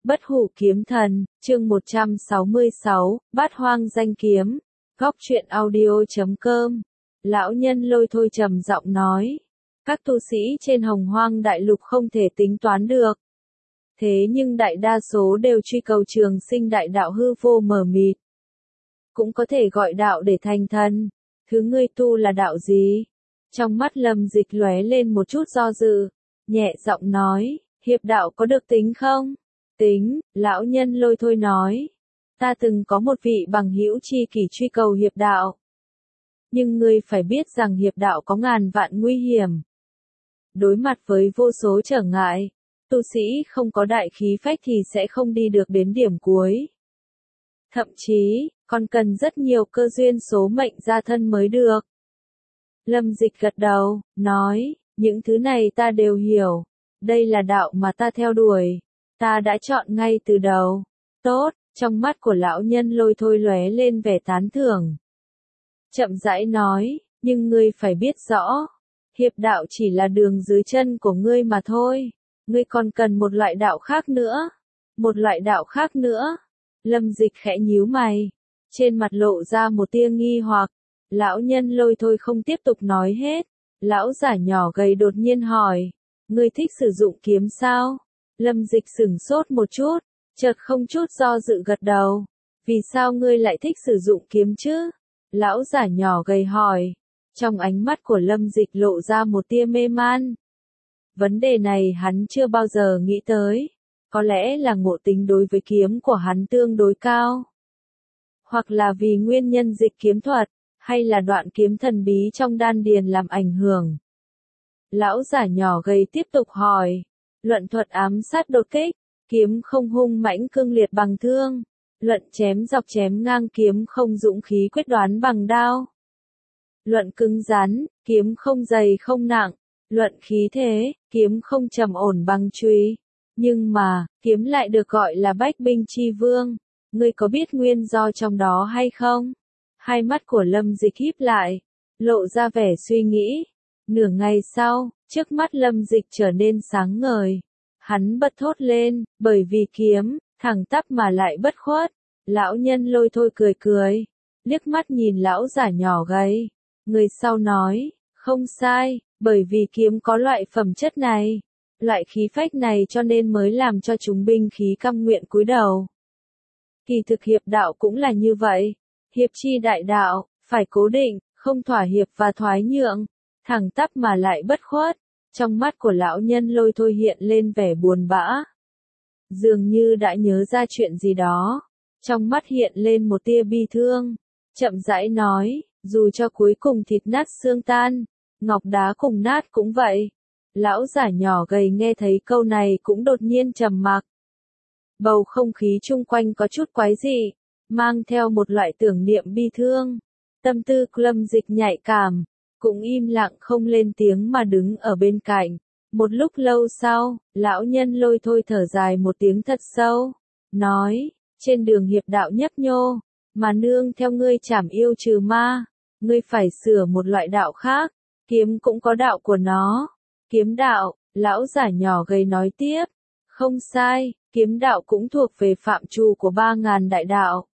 Bất hủ kiếm thần, chương 166, bát hoang danh kiếm. Góc truyện audio.com. Lão nhân lôi thôi trầm giọng nói. Các tu sĩ trên hồng hoang đại lục không thể tính toán được. Thế nhưng đại đa số đều truy cầu trường sinh đại đạo hư vô mờ mịt. Cũng có thể gọi đạo để thành thần. Thứ ngươi tu là đạo gì? Trong mắt Lâm Dịch lóe lên một chút do dự. Nhẹ giọng nói, hiệp đạo có được tính không? Tính, lão nhân lôi thôi nói. Ta từng có một vị bằng hữu chi kỷ truy cầu hiệp đạo. Nhưng ngươi phải biết rằng hiệp đạo có ngàn vạn nguy hiểm. Đối mặt với vô số trở ngại, tu sĩ không có đại khí phách thì sẽ không đi được đến điểm cuối. Thậm chí, còn cần rất nhiều cơ duyên số mệnh gia thân mới được. Lâm Dịch gật đầu, nói, những thứ này ta đều hiểu. Đây là đạo mà ta theo đuổi. Ta đã chọn ngay từ đầu. Tốt, trong mắt của lão nhân lôi thôi lóe lên vẻ tán thưởng. Chậm rãi nói, nhưng ngươi phải biết rõ, hiệp đạo chỉ là đường dưới chân của ngươi mà thôi. Ngươi còn cần một loại đạo khác nữa. Một loại đạo khác nữa. Lâm Dịch khẽ nhíu mày. Trên mặt lộ ra một tia nghi hoặc. Lão nhân lôi thôi không tiếp tục nói hết. Lão giả nhỏ gầy đột nhiên hỏi. Ngươi thích sử dụng kiếm sao? Lâm Dịch sửng sốt một chút, chợt không chút do dự gật đầu. Vì sao ngươi lại thích sử dụng kiếm chứ? Lão giả nhỏ gầy hỏi. Trong ánh mắt của Lâm Dịch lộ ra một tia mê man. Vấn đề này hắn chưa bao giờ nghĩ tới. Có lẽ là ngộ tính đối với kiếm của hắn tương đối cao. Hoặc là vì nguyên nhân dịch kiếm thuật, hay là đoạn kiếm thần bí trong đan điền làm ảnh hưởng. Lão giả nhỏ gầy tiếp tục hỏi. Luận thuật ám sát đột kích, kiếm không hung mãnh cương liệt bằng thương. Luận chém dọc chém ngang kiếm không dũng khí quyết đoán bằng đao. Luận cứng rắn, kiếm không dày không nặng. Luận khí thế, kiếm không trầm ổn bằng chùy. Nhưng mà, kiếm lại được gọi là bách binh chi vương. Ngươi có biết nguyên do trong đó hay không? Hai mắt của Lâm Dịch híp lại, lộ ra vẻ suy nghĩ. Nửa ngày sau, trước mắt Lâm Dịch trở nên sáng ngời. Hắn bật thốt lên, bởi vì kiếm, thẳng tắp mà lại bất khuất. Lão nhân lôi thôi cười cười, liếc mắt nhìn lão giả nhỏ gầy. Người sau nói, không sai, bởi vì kiếm có loại phẩm chất này, loại khí phách này cho nên mới làm cho chúng binh khí căm nguyện cúi đầu. Kỳ thực hiệp đạo cũng là như vậy. Hiệp chi đại đạo, phải cố định, không thỏa hiệp và thoái nhượng, thẳng tắp mà lại bất khuất. Trong mắt của lão nhân lôi thôi hiện lên vẻ buồn bã. Dường như đã nhớ ra chuyện gì đó. Trong mắt hiện lên một tia bi thương. Chậm rãi nói, dù cho cuối cùng thịt nát xương tan, ngọc đá cùng nát cũng vậy. Lão giả nhỏ gầy nghe thấy câu này cũng đột nhiên trầm mặc. Bầu không khí chung quanh có chút quái dị, mang theo một loại tưởng niệm bi thương. Tâm tư Lâm Dịch nhạy cảm, cũng im lặng không lên tiếng mà đứng ở bên cạnh. Một lúc lâu sau, lão nhân lôi thôi thở dài một tiếng thật sâu, nói, trên đường hiệp đạo nhấp nhô, mà nương theo ngươi trảm yêu trừ ma, ngươi phải sửa một loại đạo khác, kiếm cũng có đạo của nó. Kiếm đạo, lão giả nhỏ gầy nói tiếp, không sai, kiếm đạo cũng thuộc về phạm trù của 3.000 đại đạo.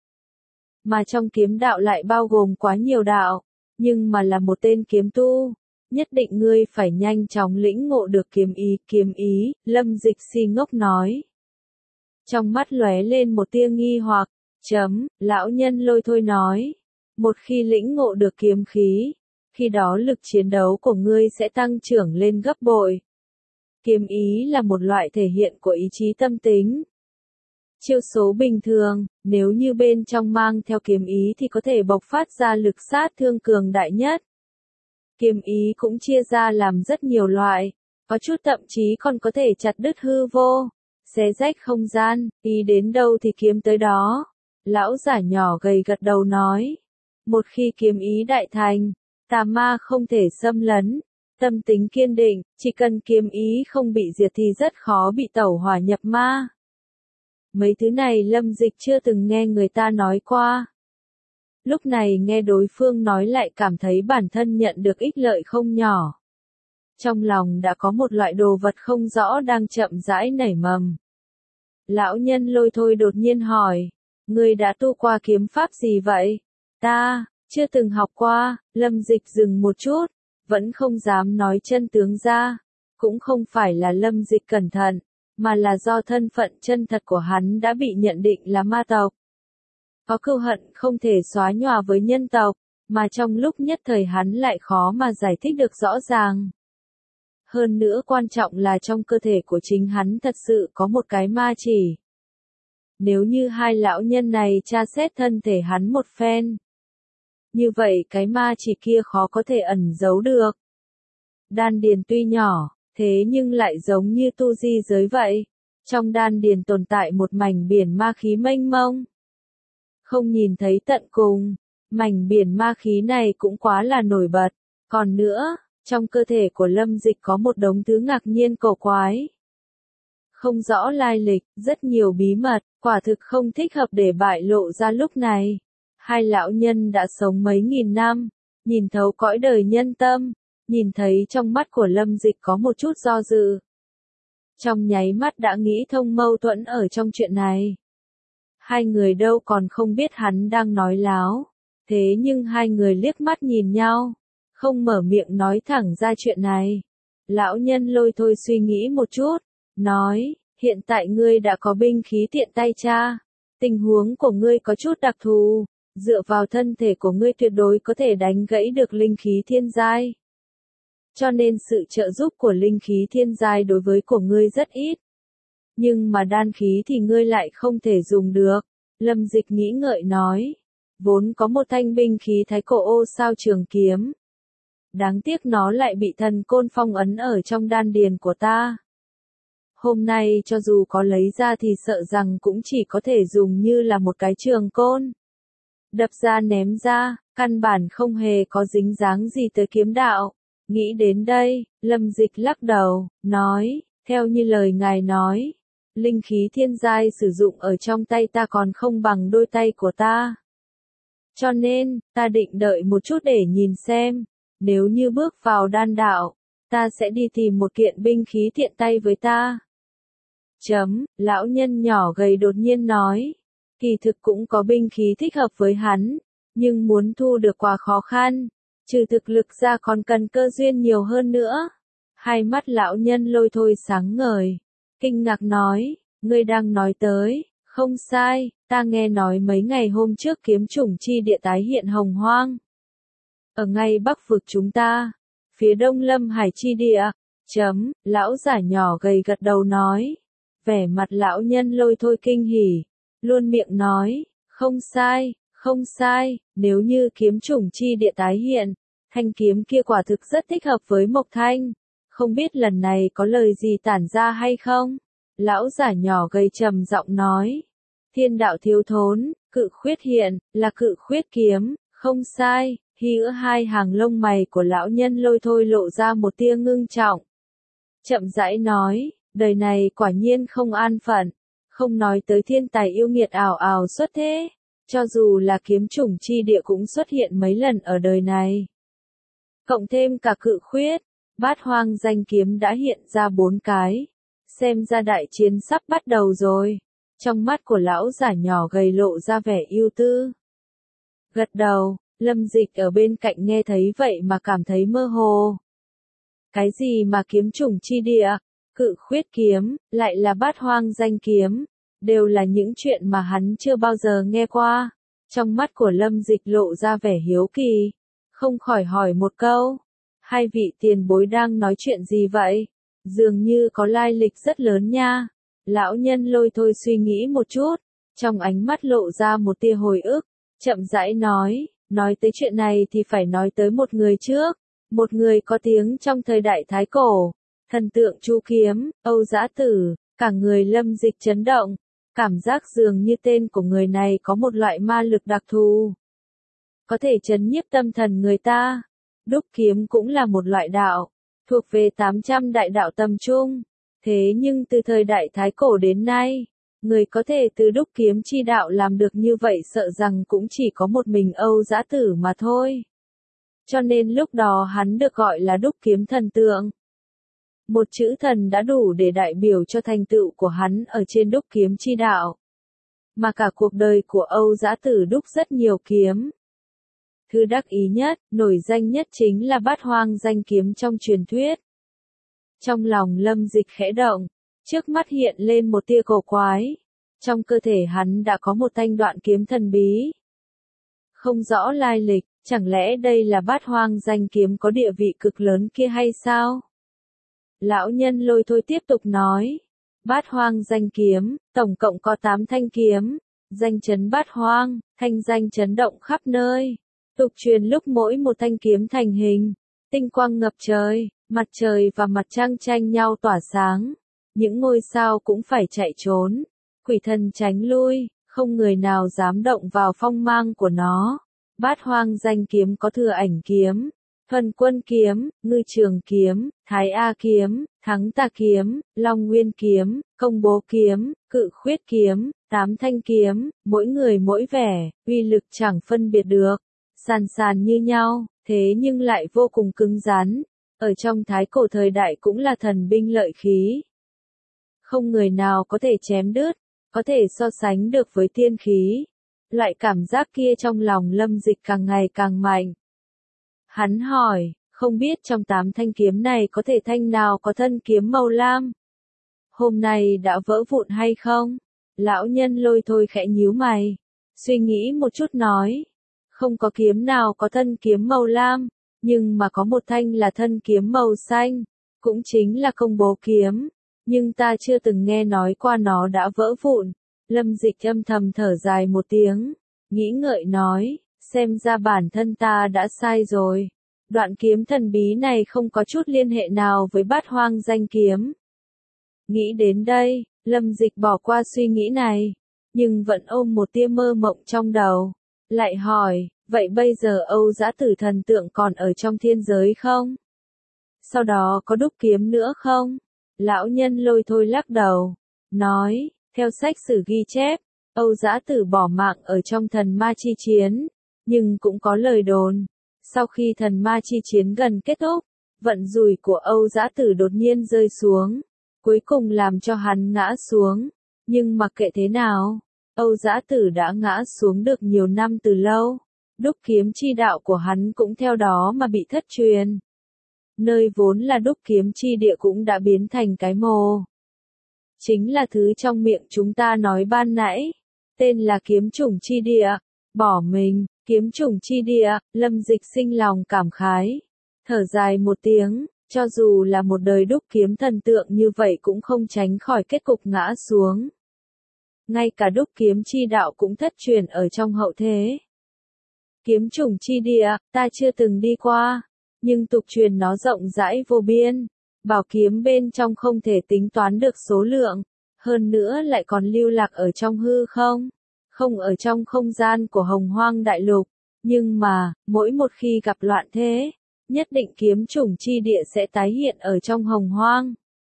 Mà trong kiếm đạo lại bao gồm quá nhiều đạo, nhưng mà là một tên kiếm tu, nhất định ngươi phải nhanh chóng lĩnh ngộ được kiếm ý, Lâm Dịch si ngốc nói. Trong mắt lóe lên một tia nghi hoặc, lão nhân lôi thôi nói, một khi lĩnh ngộ được kiếm khí, khi đó lực chiến đấu của ngươi sẽ tăng trưởng lên gấp bội. Kiếm ý là một loại thể hiện của ý chí tâm tính. Chiêu số bình thường, nếu như bên trong mang theo kiếm ý thì có thể bộc phát ra lực sát thương cường đại nhất. Kiếm ý cũng chia ra làm rất nhiều loại, có chút thậm chí còn có thể chặt đứt hư vô, xé rách không gian, ý đến đâu thì kiếm tới đó. Lão giả nhỏ gầy gật đầu nói, một khi kiếm ý đại thành, tà ma không thể xâm lấn, tâm tính kiên định, chỉ cần kiếm ý không bị diệt thì rất khó bị tẩu hỏa nhập ma. Mấy thứ này Lâm Dịch chưa từng nghe người ta nói qua. Lúc này nghe đối phương nói lại cảm thấy bản thân nhận được ích lợi không nhỏ. Trong lòng đã có một loại đồ vật không rõ đang chậm rãi nảy mầm. Lão nhân lôi thôi đột nhiên hỏi. Ngươi đã tu qua kiếm pháp gì vậy? Ta, chưa từng học qua. Lâm Dịch dừng một chút, vẫn không dám nói chân tướng ra. Cũng không phải là Lâm Dịch cẩn thận, mà là do thân phận chân thật của hắn đã bị nhận định là ma tộc. Có cừu hận không thể xóa nhòa với nhân tộc, mà trong lúc nhất thời hắn lại khó mà giải thích được rõ ràng. Hơn nữa quan trọng là trong cơ thể của chính hắn thật sự có một cái ma chỉ. Nếu như hai lão nhân này tra xét thân thể hắn một phen, như vậy cái ma chỉ kia khó có thể ẩn giấu được. Đan điền tuy nhỏ, thế nhưng lại giống như tu di giới vậy. Trong đan điền tồn tại một mảnh biển ma khí mênh mông. Không nhìn thấy tận cùng, mảnh biển ma khí này cũng quá là nổi bật. Còn nữa, trong cơ thể của Lâm Dịch có một đống thứ ngạc nhiên cổ quái. Không rõ lai lịch, rất nhiều bí mật, quả thực không thích hợp để bại lộ ra lúc này. Hai lão nhân đã sống mấy nghìn năm, nhìn thấu cõi đời nhân tâm, nhìn thấy trong mắt của Lâm Dịch có một chút do dự. Trong nháy mắt đã nghĩ thông mâu thuẫn ở trong chuyện này. Hai người đâu còn không biết hắn đang nói láo, thế nhưng hai người liếc mắt nhìn nhau, không mở miệng nói thẳng ra chuyện này. Lão nhân lôi thôi suy nghĩ một chút, nói, hiện tại ngươi đã có binh khí tiện tay cha, tình huống của ngươi có chút đặc thù, dựa vào thân thể của ngươi tuyệt đối có thể đánh gãy được linh khí thiên giai. Cho nên sự trợ giúp của linh khí thiên giai đối với của ngươi rất ít. Nhưng mà đan khí thì ngươi lại không thể dùng được. Lâm Dịch nghĩ ngợi nói, vốn có một thanh binh khí thái cổ ô sao trường kiếm. Đáng tiếc nó lại bị thần côn phong ấn ở trong đan điền của ta. Hôm nay cho dù có lấy ra thì sợ rằng cũng chỉ có thể dùng như là một cái trường côn. Đập ra ném ra, căn bản không hề có dính dáng gì tới kiếm đạo. Nghĩ đến đây, Lâm Dịch lắc đầu, nói, theo như lời ngài nói, linh khí thiên giai sử dụng ở trong tay ta còn không bằng đôi tay của ta. Cho nên, ta định đợi một chút để nhìn xem, nếu như bước vào đan đạo, ta sẽ đi tìm một kiện binh khí tiện tay với ta. Lão nhân nhỏ gầy đột nhiên nói, kỳ thực cũng có binh khí thích hợp với hắn, nhưng muốn thu được quá khó khăn, trừ thực lực ra còn cần cơ duyên nhiều hơn nữa. Hai mắt lão nhân lôi thôi sáng ngời, kinh ngạc nói, ngươi đang nói tới, không sai, ta nghe nói mấy ngày hôm trước kiếm chủng chi địa tái hiện hồng hoang. Ở ngay bắc vực chúng ta, phía đông lâm hải chi địa, lão giả nhỏ gầy gật đầu nói, vẻ mặt lão nhân lôi thôi kinh hỉ, luôn miệng nói, không sai, không sai, nếu như kiếm chủng chi địa tái hiện, thanh kiếm kia quả thực rất thích hợp với Mộc Thanh, không biết lần này có lời gì tản ra hay không? Lão giả nhỏ gầy trầm giọng nói, thiên đạo thiếu thốn, cự khuyết hiện, là cự khuyết kiếm, không sai. Giữa hai hàng lông mày của lão nhân lôi thôi lộ ra một tia ngưng trọng. Chậm rãi nói, đời này quả nhiên không an phận, không nói tới thiên tài yêu nghiệt ảo ảo xuất thế, cho dù là kiếm chủng chi địa cũng xuất hiện mấy lần ở đời này. Cộng thêm cả cự khuyết, bát hoang danh kiếm đã hiện ra 4 cái, xem ra đại chiến sắp bắt đầu rồi. Trong mắt của lão giả nhỏ gầy lộ ra vẻ ưu tư. Gật đầu. Lâm Dịch ở bên cạnh nghe thấy vậy mà cảm thấy mơ hồ. Cái gì mà kiếm chủng chi địa, cự khuyết kiếm, lại là bát hoang danh kiếm, đều là những chuyện mà hắn chưa bao giờ nghe qua. Trong mắt của Lâm Dịch lộ ra vẻ hiếu kỳ, không khỏi hỏi một câu, hai vị tiền bối đang nói chuyện gì vậy? Dường như có lai lịch rất lớn nha. Lão nhân lôi thôi suy nghĩ một chút, trong ánh mắt lộ ra một tia hồi ức, chậm rãi nói tới chuyện này thì phải nói tới một người trước, một người có tiếng trong thời đại Thái Cổ, thần tượng Chu Kiếm, Âu Dã Tử, cả người Lâm Dịch chấn động, cảm giác dường như tên của người này có một loại ma lực đặc thù, có thể trấn nhiếp tâm thần người ta. Đúc kiếm cũng là một loại đạo, thuộc về 800 đại đạo tầm trung, thế nhưng từ thời đại Thái Cổ đến nay, người có thể từ đúc kiếm chi đạo làm được như vậy sợ rằng cũng chỉ có một mình Âu Dã Tử mà thôi. Cho nên lúc đó hắn được gọi là đúc kiếm thần tượng. Một chữ thần đã đủ để đại biểu cho thành tựu của hắn ở trên đúc kiếm chi đạo. Mà cả cuộc đời của Âu Dã Tử đúc rất nhiều kiếm. Thứ đắc ý nhất, nổi danh nhất chính là Bát Hoang danh kiếm trong truyền thuyết. Trong lòng Lâm Dịch khẽ động, trước mắt hiện lên một tia cổ quái. Trong cơ thể hắn đã có một thanh đoạn kiếm thần bí. Không rõ lai lịch, chẳng lẽ đây là Bát Hoang danh kiếm có địa vị cực lớn kia hay sao? Lão nhân Lôi Thôi tiếp tục nói. Bát Hoang danh kiếm, tổng cộng có 8 thanh kiếm. Danh chấn Bát Hoang, thanh danh chấn động khắp nơi. Tục truyền lúc mỗi một thanh kiếm thành hình, tinh quang ngập trời, mặt trời và mặt trăng tranh nhau tỏa sáng. Những ngôi sao cũng phải chạy trốn, quỷ thần tránh lui, không người nào dám động vào phong mang của nó. Bát Hoang danh kiếm có Thừa Ảnh kiếm, Thuần Quân kiếm, Ngư Trường kiếm, Thái A kiếm, Thắng Tà kiếm, Long Nguyên kiếm, Công Bố kiếm, Cự Khuyết kiếm, 8 thanh kiếm, mỗi người mỗi vẻ, uy lực chẳng phân biệt được, sàn sàn như nhau, thế nhưng lại vô cùng cứng rắn. Ở trong thái cổ thời đại cũng là thần binh lợi khí. Không người nào có thể chém đứt, có thể so sánh được với tiên khí. Loại cảm giác kia trong lòng Lâm Dịch càng ngày càng mạnh. Hắn hỏi, không biết trong 8 thanh kiếm này có thể thanh nào có thân kiếm màu lam? Hôm nay đã vỡ vụn hay không? Lão nhân Lôi Thôi khẽ nhíu mày, suy nghĩ một chút nói. Không có kiếm nào có thân kiếm màu lam, nhưng mà có một thanh là thân kiếm màu xanh, cũng chính là Công Bố kiếm. Nhưng ta chưa từng nghe nói qua nó đã vỡ vụn. Lâm Dịch âm thầm thở dài một tiếng, nghĩ ngợi nói, xem ra bản thân ta đã sai rồi. Đoạn kiếm thần bí này không có chút liên hệ nào với Bát Hoang danh kiếm. Nghĩ đến đây, Lâm Dịch bỏ qua suy nghĩ này, nhưng vẫn ôm một tia mơ mộng trong đầu. Lại hỏi, vậy bây giờ Âu Dã Tử thần tượng còn ở trong thiên giới không? Sau đó có đúc kiếm nữa không? Lão nhân Lôi Thôi lắc đầu, nói, theo sách sử ghi chép, Âu Dã Tử bỏ mạng ở trong thần ma chi chiến, nhưng cũng có lời đồn. Sau khi thần ma chi chiến gần kết thúc, vận rủi của Âu Dã Tử đột nhiên rơi xuống, cuối cùng làm cho hắn ngã xuống. Nhưng mặc kệ thế nào, Âu Dã Tử đã ngã xuống được nhiều năm từ lâu, đúc kiếm chi đạo của hắn cũng theo đó mà bị thất truyền. Nơi vốn là đúc kiếm chi địa cũng đã biến thành cái mồ. Chính là thứ trong miệng chúng ta nói ban nãy, tên là kiếm chủng chi địa, bỏ mình, kiếm chủng chi địa. Lâm Dịch sinh lòng cảm khái, thở dài một tiếng, cho dù là một đời đúc kiếm thần tượng như vậy cũng không tránh khỏi kết cục ngã xuống. Ngay cả đúc kiếm chi đạo cũng thất truyền ở trong hậu thế. Kiếm chủng chi địa, ta chưa từng đi qua, nhưng tục truyền nó rộng rãi vô biên, bảo kiếm bên trong không thể tính toán được số lượng, hơn nữa lại còn lưu lạc ở trong hư không, không ở trong không gian của Hồng Hoang Đại Lục, nhưng mà, mỗi một khi gặp loạn thế, nhất định kiếm chủng chi địa sẽ tái hiện ở trong Hồng Hoang.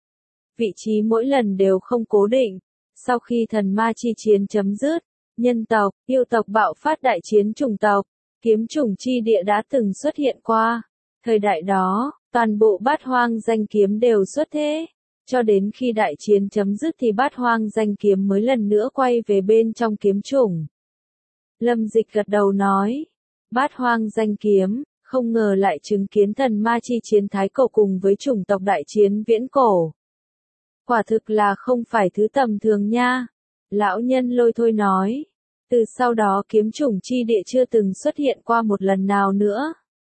Vị trí mỗi lần đều không cố định, sau khi thần ma chi chiến chấm dứt, nhân tộc, yêu tộc bạo phát đại chiến chủng tộc, kiếm chủng chi địa đã từng xuất hiện qua. Thời đại đó, toàn bộ Bát Hoang danh kiếm đều xuất thế, cho đến khi đại chiến chấm dứt thì Bát Hoang danh kiếm mới lần nữa quay về bên trong kiếm chủng. Lâm Dịch gật đầu nói, Bát Hoang danh kiếm, không ngờ lại chứng kiến thần ma chi chiến thái cổ cùng với chủng tộc đại chiến viễn cổ. Quả thực là không phải thứ tầm thường nha. Lão nhân Lôi Thôi nói, từ sau đó kiếm chủng chi địa chưa từng xuất hiện qua một lần nào nữa.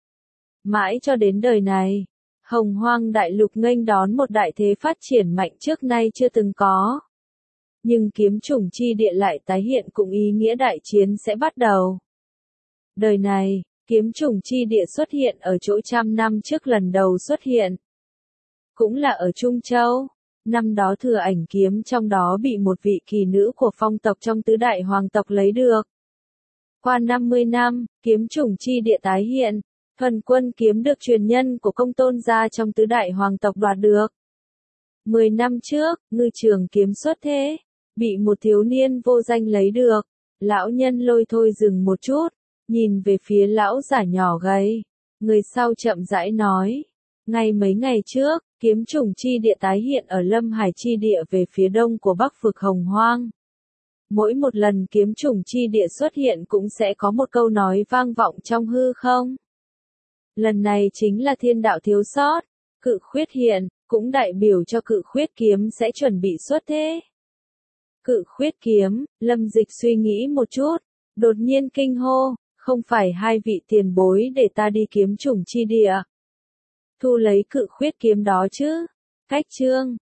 Mãi cho đến đời này, Hồng Hoang Đại Lục nghênh đón một đại thế phát triển mạnh trước nay chưa từng có. Nhưng kiếm chủng chi địa lại tái hiện cũng ý nghĩa đại chiến sẽ bắt đầu. Đời này, kiếm chủng chi địa xuất hiện ở chỗ 100 năm trước lần đầu xuất hiện. Cũng là ở Trung Châu. Năm đó Thừa Ảnh kiếm trong đó bị một vị kỳ nữ của phong tộc trong tứ đại hoàng tộc lấy được. Qua 50 năm, kiếm chủng chi địa tái hiện, Thuần Quân kiếm được truyền nhân của Công Tôn gia trong tứ đại hoàng tộc đoạt được. 10 năm trước, Ngư Trường kiếm xuất thế, bị một thiếu niên vô danh lấy được. Lão nhân Lôi Thôi dừng một chút, nhìn về phía lão giả nhỏ gầy. Người sau chậm rãi nói, ngay mấy ngày trước, Kiếm trùng chi địa tái hiện ở Lâm Hải chi địa về phía đông của Bắc vực Hồng Hoang. Mỗi một lần kiếm trùng chi địa xuất hiện cũng sẽ có một câu nói vang vọng trong hư không. Lần này chính là thiên đạo thiếu sót, cự khuyết hiện, cũng đại biểu cho cự khuyết kiếm sẽ chuẩn bị xuất thế. Cự khuyết kiếm, Lâm Dịch suy nghĩ một chút, đột nhiên kinh hô, không phải hai vị tiền bối để ta đi kiếm trùng chi địa. Thu lấy cự khuyết kiếm đó chứ. Cách chương